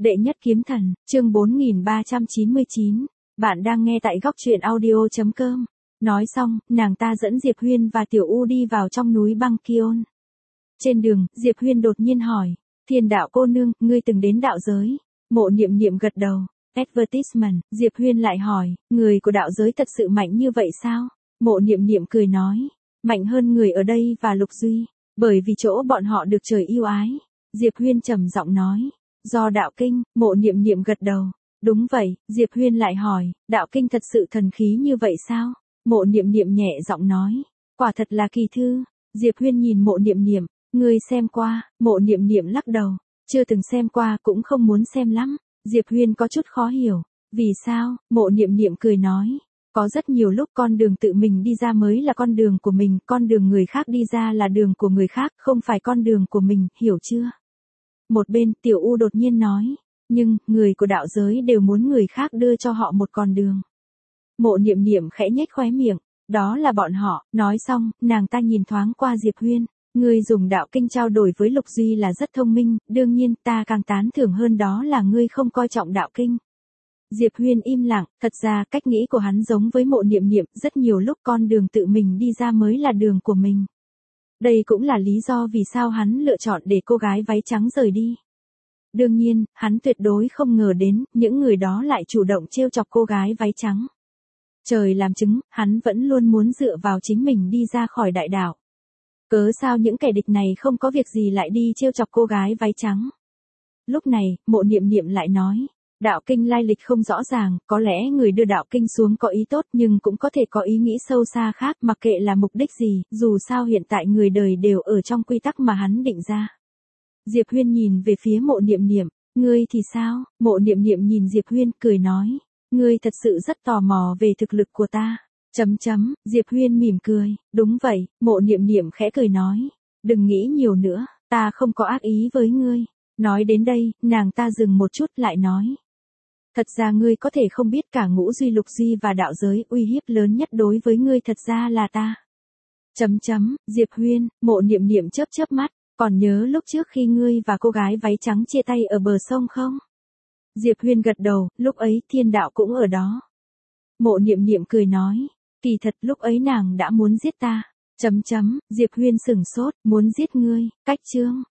Đệ nhất kiếm thần, chương 4399. Bạn đang nghe tại góc truyện audio.com. Nói xong, nàng ta dẫn Diệp Huyên và Tiểu U đi vào trong núi băng Kiôn. Trên đường, Diệp Huyên đột nhiên hỏi, Thiên đạo cô nương, ngươi từng đến đạo giới? Mộ Niệm Niệm gật đầu. Advertisement, Diệp Huyên lại hỏi, người của đạo giới thật sự mạnh như vậy sao? Mộ Niệm Niệm cười nói, mạnh hơn người ở đây và Lục Duy, bởi vì chỗ bọn họ được trời yêu ái. Diệp Huyên trầm giọng nói, do đạo kinh. Mộ Niệm Niệm gật đầu. Đúng vậy. Diệp Huyên lại hỏi, đạo kinh thật sự thần khí như vậy sao? Mộ Niệm Niệm nhẹ giọng nói, quả thật là kỳ thư. Diệp Huyên nhìn Mộ Niệm Niệm, ngươi xem qua? Mộ Niệm Niệm lắc đầu, chưa từng xem qua cũng không muốn xem lắm. Diệp Huyên có chút khó hiểu, vì sao? Mộ Niệm Niệm cười nói, có rất nhiều lúc con đường tự mình đi ra mới là con đường của mình, con đường người khác đi ra là đường của người khác, không phải con đường của mình, hiểu chưa? Một bên, Tiểu U đột nhiên nói, nhưng, người của đạo giới đều muốn người khác đưa cho họ một con đường. Mộ Niệm Niệm khẽ nhếch khóe miệng, đó là bọn họ. Nói xong, nàng ta nhìn thoáng qua Diệp Huyên, ngươi dùng đạo kinh trao đổi với Lục Duy là rất thông minh, đương nhiên, ta càng tán thưởng hơn đó là ngươi không coi trọng đạo kinh. Diệp Huyên im lặng, thật ra cách nghĩ của hắn giống với Mộ Niệm Niệm, rất nhiều lúc con đường tự mình đi ra mới là đường của mình. Đây cũng là lý do vì sao hắn lựa chọn để cô gái váy trắng rời đi. Đương nhiên, hắn tuyệt đối không ngờ đến, những người đó lại chủ động trêu chọc cô gái váy trắng. Trời làm chứng, hắn vẫn luôn muốn dựa vào chính mình đi ra khỏi đại đạo. Cớ sao những kẻ địch này không có việc gì lại đi trêu chọc cô gái váy trắng? Lúc này, Mộ Niệm Niệm lại nói, đạo kinh lai lịch không rõ ràng, có lẽ người đưa đạo kinh xuống có ý tốt nhưng cũng có thể có ý nghĩ sâu xa khác, mặc kệ là mục đích gì, dù sao hiện tại người đời đều ở trong quy tắc mà hắn định ra. Diệp Huyên nhìn về phía Mộ Niệm Niệm, ngươi thì sao? Mộ Niệm Niệm nhìn Diệp Huyên, cười nói, ngươi thật sự rất tò mò về thực lực của ta. Diệp Huyên mỉm cười, đúng vậy. Mộ Niệm Niệm khẽ cười nói, đừng nghĩ nhiều nữa, ta không có ác ý với ngươi. Nói đến đây, nàng ta dừng một chút lại nói, thật ra ngươi có thể không biết cả Ngũ Duy, Lục Duy và đạo giới, uy hiếp lớn nhất đối với ngươi thật ra là ta. Diệp Huyên. Mộ Niệm Niệm chớp chớp mắt, còn nhớ lúc trước khi ngươi và cô gái váy trắng chia tay ở bờ sông không? Diệp Huyên gật đầu, lúc ấy Thiên đạo cũng ở đó. Mộ Niệm Niệm cười nói, kỳ thật lúc ấy nàng đã muốn giết ta. Diệp Huyên sửng sốt, muốn giết ngươi? Cách chương